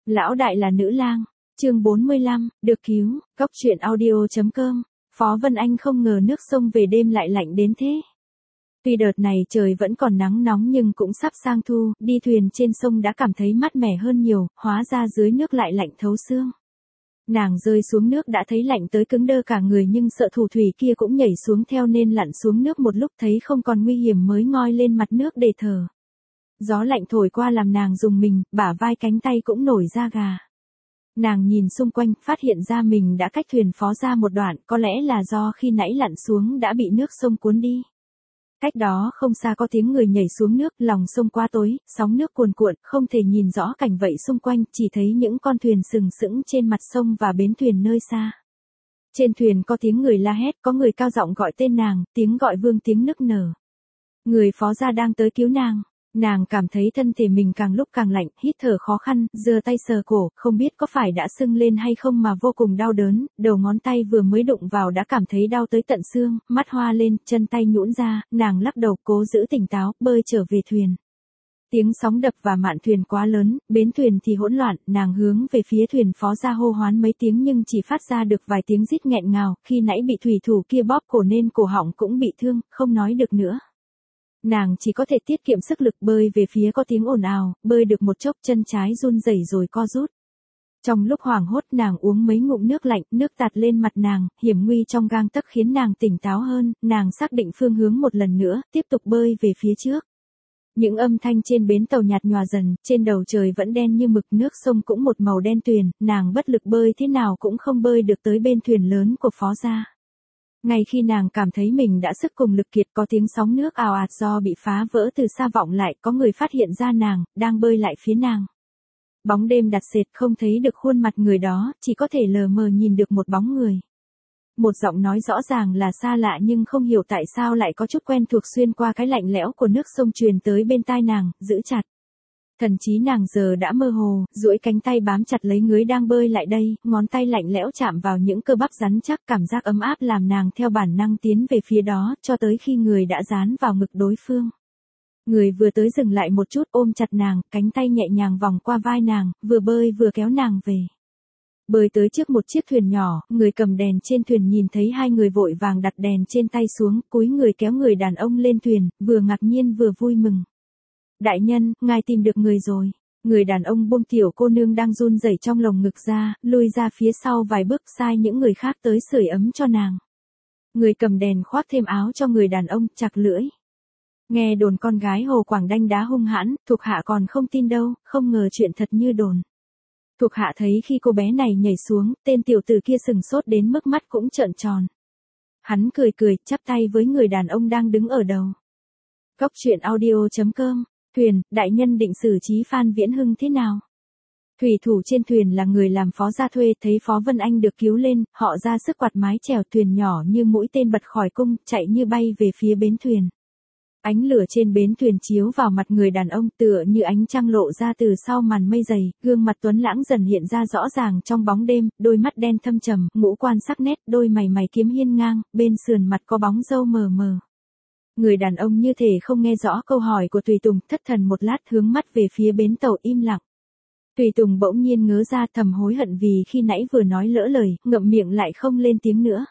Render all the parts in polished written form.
Lão đại là nữ lang, chương 45, được cứu, Cóc truyện audio.com, Phó Vân Anh không ngờ nước sông về đêm lại lạnh đến thế. Tuy đợt này trời vẫn còn nắng nóng nhưng cũng sắp sang thu, đi thuyền trên sông đã cảm thấy mát mẻ hơn nhiều, hóa ra dưới nước lại lạnh thấu xương. Nàng rơi xuống nước đã thấy lạnh tới cứng đơ cả người nhưng sợ thủ thủy kia cũng nhảy xuống theo nên lặn xuống nước một lúc thấy không còn nguy hiểm mới ngoi lên mặt nước để thở. Gió lạnh thổi qua làm nàng rùng mình, bả vai cánh tay cũng nổi da gà. Nàng nhìn xung quanh, phát hiện ra mình đã cách thuyền Phó ra một đoạn, có lẽ là do khi nãy lặn xuống đã bị nước sông cuốn đi. Cách đó không xa có tiếng người nhảy xuống nước, lòng sông quá tối, sóng nước cuồn cuộn, không thể nhìn rõ cảnh vậy xung quanh, chỉ thấy những con thuyền sừng sững trên mặt sông và bến thuyền nơi xa. Trên thuyền có tiếng người la hét, có người cao giọng gọi tên nàng, tiếng gọi vương tiếng nức nở. Người Phó gia đang tới cứu nàng. Nàng cảm thấy thân thể mình càng lúc càng lạnh, hít thở khó khăn, giơ tay sờ cổ, không biết có phải đã sưng lên hay không mà vô cùng đau đớn, đầu ngón tay vừa mới đụng vào đã cảm thấy đau tới tận xương, mắt hoa lên, chân tay nhũn ra, nàng lắc đầu cố giữ tỉnh táo, bơi trở về thuyền. Tiếng sóng đập và mạn thuyền quá lớn, bến thuyền thì hỗn loạn, nàng hướng về phía thuyền Phó gia hô hoán mấy tiếng nhưng chỉ phát ra được vài tiếng rít nghẹn ngào, khi nãy bị thủy thủ kia bóp cổ nên cổ họng cũng bị thương, không nói được nữa. Nàng chỉ có thể tiết kiệm sức lực bơi về phía có tiếng ồn ào, bơi được một chốc chân trái run rẩy rồi co rút. Trong lúc hoảng hốt nàng uống mấy ngụm nước lạnh, nước tạt lên mặt nàng, hiểm nguy trong gang tấc khiến nàng tỉnh táo hơn, nàng xác định phương hướng một lần nữa, tiếp tục bơi về phía trước. Những âm thanh trên bến tàu nhạt nhòa dần, trên đầu trời vẫn đen như mực, nước sông cũng một màu đen tuyền, nàng bất lực bơi thế nào cũng không bơi được tới bên thuyền lớn của Phó gia. Ngay khi nàng cảm thấy mình đã sức cùng lực kiệt có tiếng sóng nước ào ạt do bị phá vỡ từ xa vọng lại, có người phát hiện ra nàng, đang bơi lại phía nàng. Bóng đêm đặc sệt không thấy được khuôn mặt người đó, chỉ có thể lờ mờ nhìn được một bóng người. Một giọng nói rõ ràng là xa lạ nhưng không hiểu tại sao lại có chút quen thuộc xuyên qua cái lạnh lẽo của nước sông truyền tới bên tai nàng, giữ chặt. Thần trí nàng giờ đã mơ hồ, duỗi cánh tay bám chặt lấy người đang bơi lại đây, ngón tay lạnh lẽo chạm vào những cơ bắp rắn chắc, cảm giác ấm áp làm nàng theo bản năng tiến về phía đó, cho tới khi người đã dán vào ngực đối phương. Người vừa tới dừng lại một chút ôm chặt nàng, cánh tay nhẹ nhàng vòng qua vai nàng, vừa bơi vừa kéo nàng về. Bơi tới trước một chiếc thuyền nhỏ, người cầm đèn trên thuyền nhìn thấy hai người vội vàng đặt đèn trên tay xuống, cúi người kéo người đàn ông lên thuyền, vừa ngạc nhiên vừa vui mừng. Đại nhân, ngài tìm được người rồi. Người đàn ông buông tiểu cô nương đang run rẩy trong lồng ngực ra, lui ra phía sau vài bước sai những người khác tới sưởi ấm cho nàng. Người cầm đèn khoác thêm áo cho người đàn ông, chặt lưỡi. Nghe đồn con gái Hồ Quảng Đanh đá hung hãn, thuộc hạ còn không tin đâu, không ngờ chuyện thật như đồn. Thuộc hạ thấy khi cô bé này nhảy xuống, tên tiểu tử kia sừng sốt đến mức mắt cũng trợn tròn. Hắn cười cười, chắp tay với người đàn ông đang đứng ở đầu. Cóc truyện audio.com, thuyền, đại nhân định xử trí Phan Viễn Hưng thế nào? Thủy thủ trên thuyền là người làm Phó gia thuê, thấy Phó Vân Anh được cứu lên, họ ra sức quạt mái chèo thuyền nhỏ như mũi tên bật khỏi cung, chạy như bay về phía bến thuyền. Ánh lửa trên bến thuyền chiếu vào mặt người đàn ông tựa như ánh trăng lộ ra từ sau màn mây dày, gương mặt tuấn lãng dần hiện ra rõ ràng trong bóng đêm, đôi mắt đen thâm trầm, ngũ quan sắc nét, đôi mày kiếm hiên ngang, bên sườn mặt có bóng râu mờ mờ. Người đàn ông như thể không nghe rõ câu hỏi của Tùy Tùng, thất thần một lát hướng mắt về phía bến tàu im lặng. Tùy Tùng bỗng nhiên ngớ ra thầm hối hận vì khi nãy vừa nói lỡ lời, ngậm miệng lại không lên tiếng nữa.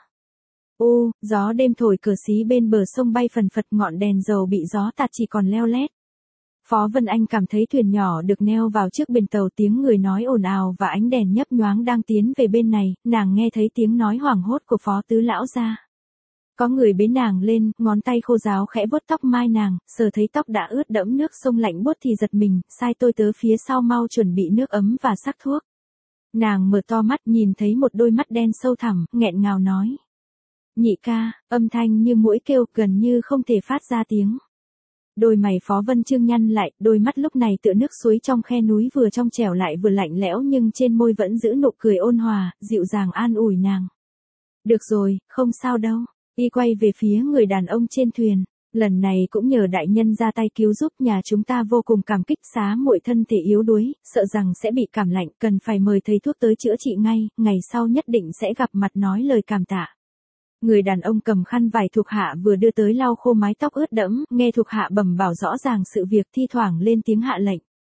Ô, gió đêm thổi cờ xí bên bờ sông bay phần phật, ngọn đèn dầu bị gió tạt chỉ còn leo lét. Phó Vân Anh cảm thấy thuyền nhỏ được neo vào trước bến tàu, tiếng người nói ồn ào và ánh đèn nhấp nhoáng đang tiến về bên này, nàng nghe thấy tiếng nói hoảng hốt của Phó tứ lão gia. Có người bế nàng lên, ngón tay khô ráo khẽ vuốt tóc mai nàng, sờ thấy tóc đã ướt đẫm nước sông lạnh buốt thì giật mình, sai tôi tớ phía sau mau chuẩn bị nước ấm và sắc thuốc. Nàng mở to mắt nhìn thấy một đôi mắt đen sâu thẳm, nghẹn ngào nói. Nhị ca, âm thanh như muỗi kêu, gần như không thể phát ra tiếng. Đôi mày Phó Vân Chương nhăn lại, đôi mắt lúc này tựa nước suối trong khe núi, vừa trong trẻo lại vừa lạnh lẽo nhưng trên môi vẫn giữ nụ cười ôn hòa, dịu dàng an ủi nàng. Được rồi, không sao đâu. Y quay về phía người đàn ông trên thuyền. Lần này cũng nhờ đại nhân ra tay cứu giúp, nhà chúng ta vô cùng cảm kích, xá muội thân thể yếu đuối, sợ rằng sẽ bị cảm lạnh, cần phải mời thầy thuốc tới chữa trị ngay, ngày sau nhất định sẽ gặp mặt nói lời cảm tạ. Người đàn ông cầm khăn vải thuộc hạ vừa đưa tới lau khô mái tóc ướt đẫm, nghe thuộc hạ bẩm bảo rõ ràng sự việc, thi thoảng lên tiếng hạ lệnh.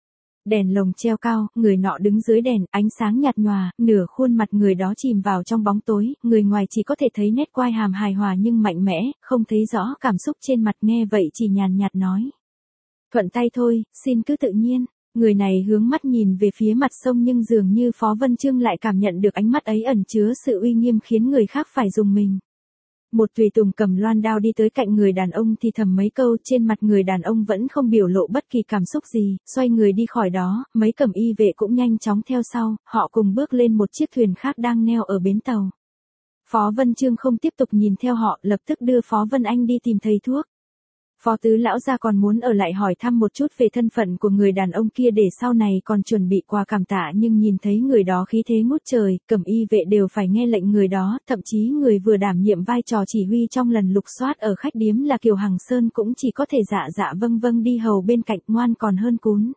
Đèn lồng treo cao, người nọ đứng dưới đèn, ánh sáng nhạt nhòa, nửa khuôn mặt người đó chìm vào trong bóng tối, người ngoài chỉ có thể thấy nét quai hàm hài hòa nhưng mạnh mẽ, không thấy rõ cảm xúc trên mặt, nghe vậy chỉ nhàn nhạt nói. Thuận tay thôi, xin cứ tự nhiên. Người này hướng mắt nhìn về phía mặt sông nhưng dường như Phó Vân Chương lại cảm nhận được ánh mắt ấy ẩn chứa sự uy nghiêm khiến người khác phải rùng mình. Một tùy tùng cầm loan đao đi tới cạnh người đàn ông thì thầm mấy câu, trên mặt người đàn ông vẫn không biểu lộ bất kỳ cảm xúc gì, xoay người đi khỏi đó, mấy cẩm y vệ cũng nhanh chóng theo sau, họ cùng bước lên một chiếc thuyền khác đang neo ở bến tàu. Phó Vân Chương không tiếp tục nhìn theo họ, lập tức đưa Phó Vân Anh đi tìm thầy thuốc. Phó tứ lão gia còn muốn ở lại hỏi thăm một chút về thân phận của người đàn ông kia để sau này còn chuẩn bị quà cảm tạ, nhưng nhìn thấy người đó khí thế ngút trời, cẩm y vệ đều phải nghe lệnh người đó, thậm chí người vừa đảm nhiệm vai trò chỉ huy trong lần lục soát ở khách điếm là Kiều Hằng Sơn cũng chỉ có thể dạ vâng đi hầu bên cạnh, ngoan còn hơn cún.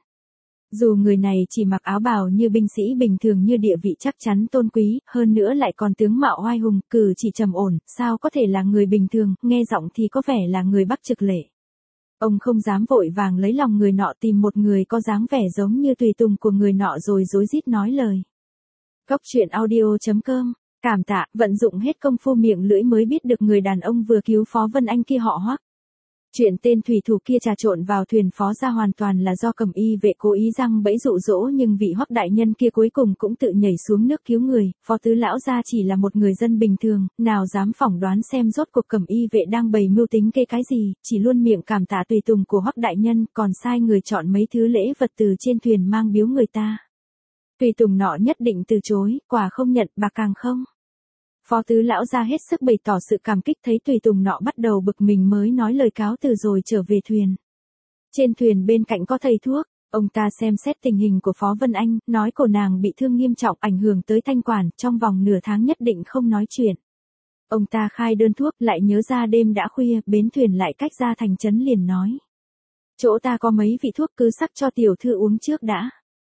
Dù người này chỉ mặc áo bào như binh sĩ bình thường, như địa vị chắc chắn tôn quý, hơn nữa lại còn tướng mạo oai hùng, cử chỉ trầm ổn, sao có thể là người bình thường, nghe giọng thì có vẻ là người Bắc Trực Lệ. Ông không dám vội vàng lấy lòng người nọ, tìm một người có dáng vẻ giống như tùy tùng của người nọ rồi rối rít nói lời. Cốc truyện audio.com, cảm tạ, vận dụng hết công phu miệng lưỡi mới biết được người đàn ông vừa cứu Phó Vân Anh kia họ Hoắc. Chuyện tên thủy thủ kia trà trộn vào thuyền Phó gia hoàn toàn là do cẩm y vệ cố ý giăng bẫy dụ dỗ, nhưng vị Hoắc đại nhân kia cuối cùng cũng tự nhảy xuống nước cứu người. Phó tứ lão gia chỉ là một người dân bình thường, nào dám phỏng đoán xem rốt cuộc cẩm y vệ đang bày mưu tính kê cái gì, chỉ luôn miệng cảm tạ tùy tùng của Hoắc đại nhân, còn sai người chọn mấy thứ lễ vật từ trên thuyền mang biếu người ta. Tùy tùng nọ nhất định từ chối, quà không nhận, bạc càng không. Phó tứ lão ra hết sức bày tỏ sự cảm kích, thấy tùy tùng nọ bắt đầu bực mình mới nói lời cáo từ rồi trở về thuyền. Trên thuyền bên cạnh có thầy thuốc, ông ta xem xét tình hình của Phó Vân Anh, nói cổ nàng bị thương nghiêm trọng ảnh hưởng tới thanh quản, trong vòng nửa tháng nhất định không nói chuyện. Ông ta khai đơn thuốc, lại nhớ ra đêm đã khuya, bến thuyền lại cách ra thành trấn liền nói. Chỗ ta có mấy vị thuốc, cứ sắc cho tiểu thư uống trước đã.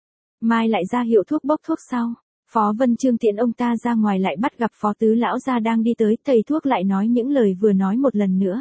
Mai lại ra hiệu thuốc bốc thuốc sau. Phó Vân Chương tiễn ông ta ra ngoài lại bắt gặp Phó tứ lão gia đang đi tới, thầy thuốc lại nói những lời vừa nói một lần nữa.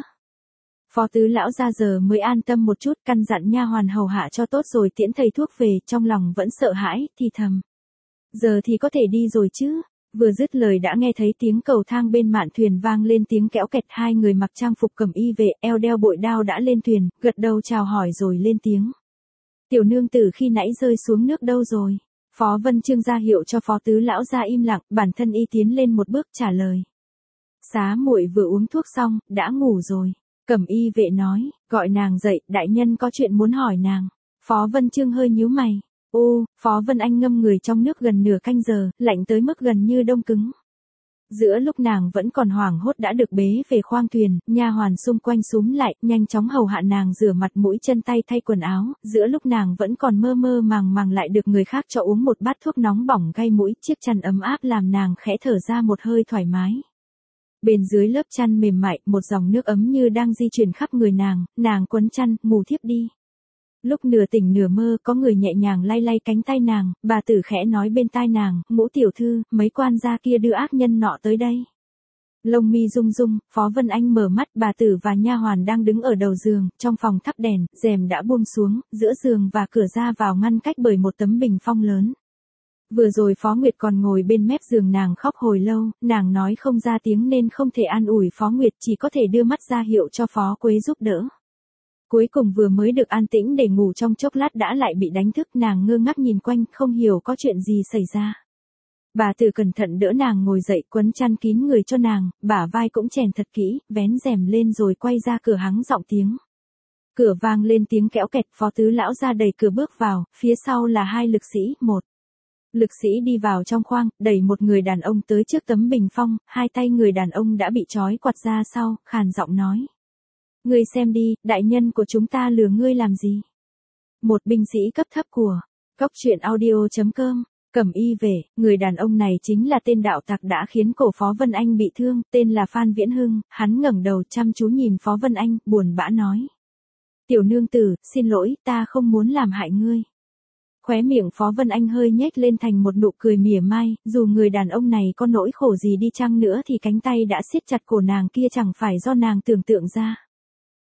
Phó tứ lão gia giờ mới an tâm một chút, căn dặn nha hoàn hầu hạ cho tốt rồi tiễn thầy thuốc về, trong lòng vẫn sợ hãi, thì thầm. Giờ thì có thể đi rồi chứ. Vừa dứt lời đã nghe thấy tiếng cầu thang bên mạn thuyền vang lên tiếng kéo kẹt, hai người mặc trang phục cẩm y vệ, eo đeo bội đao đã lên thuyền, gật đầu chào hỏi rồi lên tiếng. Tiểu nương tử khi nãy rơi xuống nước đâu rồi? Phó Vân Chương ra hiệu cho Phó tứ lão gia im lặng, bản thân y tiến lên một bước trả lời. Xá muội vừa uống thuốc xong, đã ngủ rồi. Cẩm y vệ nói, gọi nàng dậy, đại nhân có chuyện muốn hỏi nàng. Phó Vân Chương hơi nhíu mày. Ô, Phó Vân Anh ngâm người trong nước gần nửa canh giờ, lạnh tới mức gần như đông cứng. Giữa lúc nàng vẫn còn hoảng hốt đã được bế về khoang thuyền, nha hoàn xung quanh xúm lại, nhanh chóng hầu hạ nàng rửa mặt mũi chân tay thay quần áo, giữa lúc nàng vẫn còn mơ mơ màng lại được người khác cho uống một bát thuốc nóng bỏng gây mũi, chiếc chăn ấm áp làm nàng khẽ thở ra một hơi thoải mái. Bên dưới lớp chăn mềm mại, một dòng nước ấm như đang di chuyển khắp người nàng quấn chăn, ngủ thiếp đi. Lúc nửa tỉnh nửa mơ có người nhẹ nhàng lay lay cánh tay nàng, bà tử khẽ nói bên tai nàng, Ngũ tiểu thư, mấy quan gia kia đưa ác nhân nọ tới đây. Lông mi rung rung, Phó Vân Anh mở mắt, bà tử và nha hoàn đang đứng ở đầu giường, trong phòng thắp đèn, rèm đã buông xuống, giữa giường và cửa ra vào ngăn cách bởi một tấm bình phong lớn. Vừa rồi Phó Nguyệt còn ngồi bên mép giường nàng khóc hồi lâu, nàng nói không ra tiếng nên không thể an ủi Phó Nguyệt, chỉ có thể đưa mắt ra hiệu cho Phó Quế giúp đỡ. Cuối cùng vừa mới được an tĩnh để ngủ trong chốc lát đã lại bị đánh thức, nàng ngơ ngác nhìn quanh, không hiểu có chuyện gì xảy ra. Bà tử cẩn thận đỡ nàng ngồi dậy, quấn chăn kín người cho nàng, bả vai cũng chèn thật kỹ, vén rèm lên rồi quay ra cửa hắng giọng tiếng. Cửa vang lên tiếng kéo kẹt, Phó tứ lão ra đẩy cửa bước vào, phía sau là hai lực sĩ, một lực sĩ đi vào trong khoang, đẩy một người đàn ông tới trước tấm bình phong, hai tay người đàn ông đã bị trói quặt ra sau, khàn giọng nói. Ngươi xem đi, đại nhân của chúng ta lừa ngươi làm gì? Một binh sĩ cấp thấp của Cốc truyện audio.com, cẩm y vệ, người đàn ông này chính là tên đạo tặc đã khiến cổ Phó Vân Anh bị thương, tên là Phan Viễn Hưng, hắn ngẩng đầu chăm chú nhìn Phó Vân Anh, buồn bã nói. Tiểu nương tử, xin lỗi, ta không muốn làm hại ngươi. Khóe miệng Phó Vân Anh hơi nhếch lên thành một nụ cười mỉa mai, dù người đàn ông này có nỗi khổ gì đi chăng nữa thì cánh tay đã siết chặt cổ nàng kia chẳng phải do nàng tưởng tượng ra.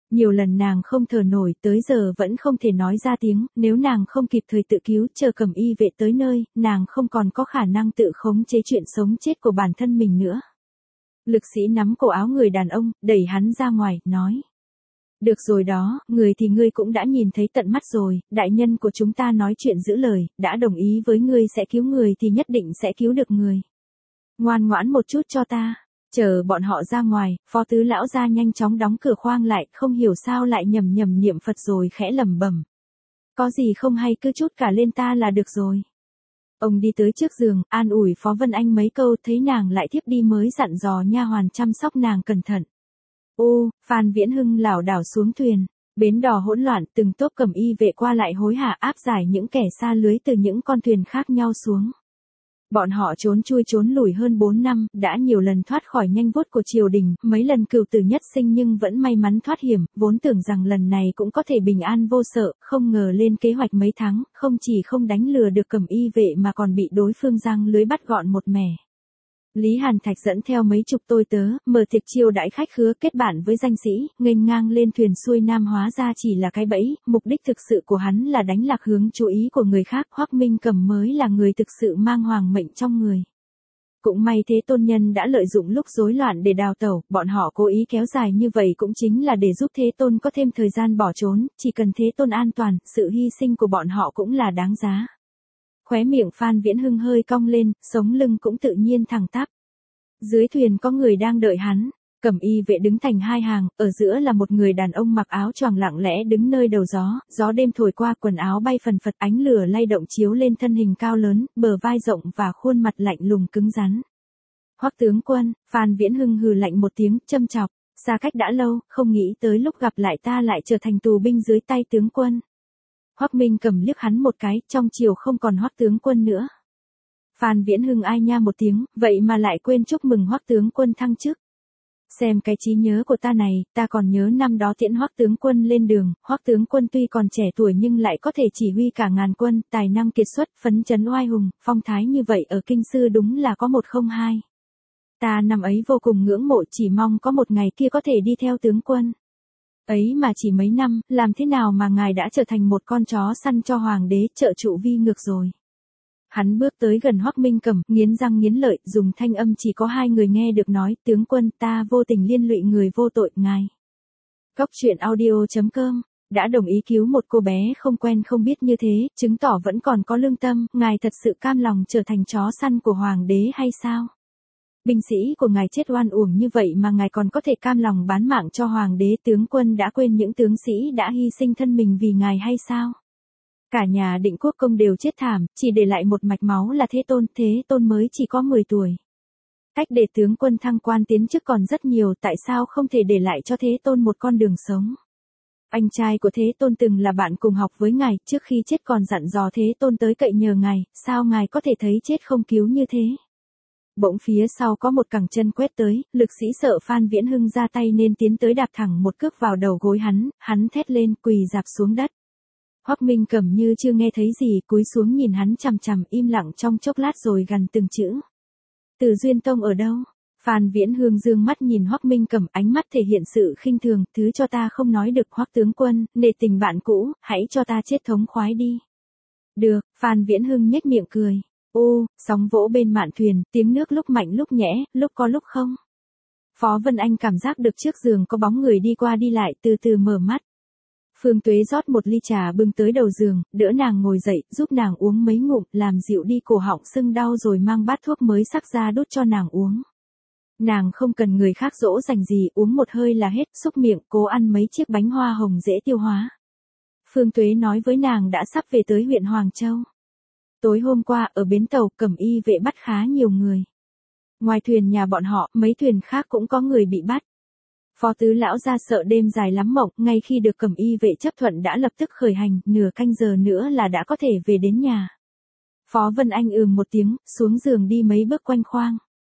Nhiều lần nàng không thở nổi, tới giờ vẫn không thể nói ra tiếng, nếu nàng không kịp thời tự cứu, chờ Cẩm y vệ tới nơi, nàng không còn có khả năng tự khống chế chuyện sống chết của bản thân mình nữa. Lực sĩ nắm cổ áo người đàn ông, đẩy hắn ra ngoài, nói. Được rồi đó, người thì ngươi cũng đã nhìn thấy tận mắt rồi, đại nhân của chúng ta nói chuyện giữ lời, đã đồng ý với ngươi sẽ cứu người thì nhất định sẽ cứu được người. Ngoan ngoãn một chút cho ta. Chờ bọn họ ra ngoài, Phó Tứ lão ra nhanh chóng đóng cửa khoang lại, không hiểu sao lại nhầm niệm Phật rồi khẽ lẩm bẩm. Có gì không hay cứ chút cả lên ta là được rồi. Ông đi tới trước giường, an ủi Phó Vân Anh mấy câu, thấy nàng lại thiếp đi mới dặn dò nha hoàn chăm sóc nàng cẩn thận. Ô, Phan Viễn Hưng lảo đảo xuống thuyền, bến đò hỗn loạn, từng tốp Cẩm y vệ qua lại hối hả áp giải những kẻ xa lưới từ những con thuyền khác nhau xuống. Bọn họ trốn chui trốn lủi hơn 4 năm, đã nhiều lần thoát khỏi nhanh vuốt của triều đình, mấy lần cửu tử nhất sinh nhưng vẫn may mắn thoát hiểm, vốn tưởng rằng lần này cũng có thể bình an vô sợ, không ngờ lên kế hoạch mấy tháng, không chỉ không đánh lừa được Cẩm y vệ mà còn bị đối phương giăng lưới bắt gọn một mẻ. Lý Hàn Thạch dẫn theo mấy chục tôi tớ, mở tiệc chiêu đãi khách khứa, kết bạn với danh sĩ, nghênh ngang lên thuyền xuôi nam, hóa ra chỉ là cái bẫy, mục đích thực sự của hắn là đánh lạc hướng chú ý của người khác, Hoắc Minh Cầm mới là người thực sự mang hoàng mệnh trong người. Cũng may Thế Tôn nhân đã lợi dụng lúc rối loạn để đào tẩu, bọn họ cố ý kéo dài như vậy cũng chính là để giúp Thế Tôn có thêm thời gian bỏ trốn, chỉ cần Thế Tôn an toàn, sự hy sinh của bọn họ cũng là đáng giá. Khóe miệng Phan Viễn Hưng hơi cong lên, sống lưng cũng tự nhiên thẳng tắp. Dưới thuyền có người đang đợi hắn, Cẩm y vệ đứng thành hai hàng, ở giữa là một người đàn ông mặc áo choàng lặng lẽ đứng nơi đầu gió, gió đêm thổi qua quần áo bay phần phật, ánh lửa lay động chiếu lên thân hình cao lớn, bờ vai rộng và khuôn mặt lạnh lùng cứng rắn. Hoắc tướng quân, Phan Viễn Hưng hừ lạnh một tiếng, châm chọc, xa cách đã lâu, không nghĩ tới lúc gặp lại ta lại trở thành tù binh dưới tay tướng quân. Hoắc Minh Cầm liếc hắn một cái, trong chiều không còn Hoắc tướng quân nữa. Phan Viễn Hưng ai nha một tiếng, vậy mà lại quên chúc mừng Hoắc tướng quân thăng chức. Xem cái trí nhớ của ta này, ta còn nhớ năm đó tiễn Hoắc tướng quân lên đường, Hoắc tướng quân tuy còn trẻ tuổi nhưng lại có thể chỉ huy cả ngàn quân, tài năng kiệt xuất, phấn chấn oai hùng, phong thái như vậy ở kinh sư đúng là có một không hai. Ta năm ấy vô cùng ngưỡng mộ, chỉ mong có một ngày kia có thể đi theo tướng quân. Ấy mà chỉ mấy năm, làm thế nào mà ngài đã trở thành một con chó săn cho hoàng đế, trợ trụ vi ngược rồi. Hắn bước tới gần Hoắc Minh Cầm, nghiến răng nghiến lợi, dùng thanh âm chỉ có hai người nghe được nói, tướng quân, ta vô tình liên lụy người vô tội, ngài. Cóc truyện audio.com, đã đồng ý cứu một cô bé không quen không biết như thế, chứng tỏ vẫn còn có lương tâm, ngài thật sự cam lòng trở thành chó săn của hoàng đế hay sao? Binh sĩ của ngài chết oan uổng như vậy mà ngài còn có thể cam lòng bán mạng cho hoàng đế, tướng quân đã quên những tướng sĩ đã hy sinh thân mình vì ngài hay sao? Cả nhà Định Quốc công đều chết thảm, chỉ để lại một mạch máu là Thế Tôn mới chỉ có 10 tuổi. Cách để tướng quân thăng quan tiến chức còn rất nhiều, tại sao không thể để lại cho Thế Tôn một con đường sống? Anh trai của Thế Tôn từng là bạn cùng học với ngài, trước khi chết còn dặn dò Thế Tôn tới cậy nhờ ngài, sao ngài có thể thấy chết không cứu như thế? Bỗng phía sau có một cẳng chân quét tới, lực sĩ sợ Phan Viễn Hưng ra tay nên tiến tới đạp thẳng một cước vào đầu gối hắn thét lên, quỳ rạp xuống đất. Hoắc Minh Cầm như chưa nghe thấy gì, cúi xuống nhìn hắn chằm chằm, im lặng trong chốc lát rồi gằn từng chữ. Từ Duyên Tông ở đâu? Phan Viễn Hưng dương mắt nhìn Hoắc Minh Cầm, ánh mắt thể hiện sự khinh thường, thứ cho ta không nói được Hoắc tướng quân, nể tình bạn cũ, hãy cho ta chết thống khoái đi. Được, Phan Viễn Hưng nhếch miệng cười. Ô, sóng vỗ bên mạn thuyền, tiếng nước lúc mạnh lúc nhẽ, lúc có lúc không. Phó Vân Anh cảm giác được trước giường có bóng người đi qua đi lại, từ từ mở mắt. Phương Tuế rót một ly trà bưng tới đầu giường, đỡ nàng ngồi dậy, giúp nàng uống mấy ngụm, làm dịu đi cổ họng sưng đau rồi mang bát thuốc mới sắc ra đút cho nàng uống. Nàng không cần người khác dỗ dành gì, uống một hơi là hết, xúc miệng, cố ăn mấy chiếc bánh hoa hồng dễ tiêu hóa. Phương Tuế nói với nàng đã sắp về tới huyện Hoàng Châu. Tối hôm qua, ở bến tàu, Cẩm y vệ bắt khá nhiều người. Ngoài thuyền nhà bọn họ, mấy thuyền khác cũng có người bị bắt. Phó Tứ lão ra sợ đêm dài lắm mộng, ngay khi được Cẩm y vệ chấp thuận đã lập tức khởi hành, nửa canh giờ nữa là đã có thể về đến nhà. Phó Vân Anh một tiếng, xuống giường đi mấy bước quanh khoang.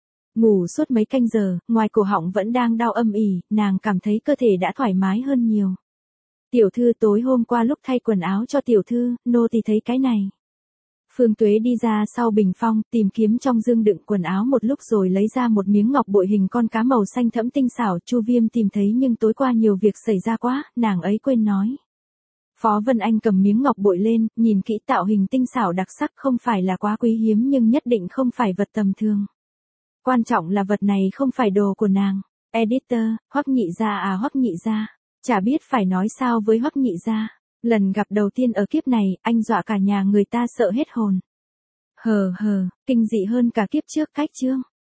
Ngủ suốt mấy canh giờ, ngoài cổ họng vẫn đang đau âm ỉ, nàng cảm thấy cơ thể đã thoải mái hơn nhiều. Tiểu thư tối hôm qua lúc thay quần áo cho tiểu thư, nô tỳ thấy cái này. Phương Tuế đi ra sau bình phong, tìm kiếm trong dương đựng quần áo một lúc rồi lấy ra một miếng ngọc bội hình con cá màu xanh thẫm tinh xảo. Chu Viêm tìm thấy nhưng tối qua nhiều việc xảy ra quá, nàng ấy quên nói. Phó Vân Anh cầm miếng ngọc bội lên, nhìn kỹ tạo hình tinh xảo đặc sắc, không phải là quá quý hiếm nhưng nhất định không phải vật tầm thường. Quan trọng là vật này không phải đồ của nàng. Editor, Hoắc Nhị gia à, Hoắc Nhị gia. Chả biết phải nói sao với Hoắc Nhị gia. Lần gặp đầu tiên ở kiếp này, anh dọa cả nhà người ta sợ hết hồn. Kinh dị hơn cả kiếp trước. Cách chương.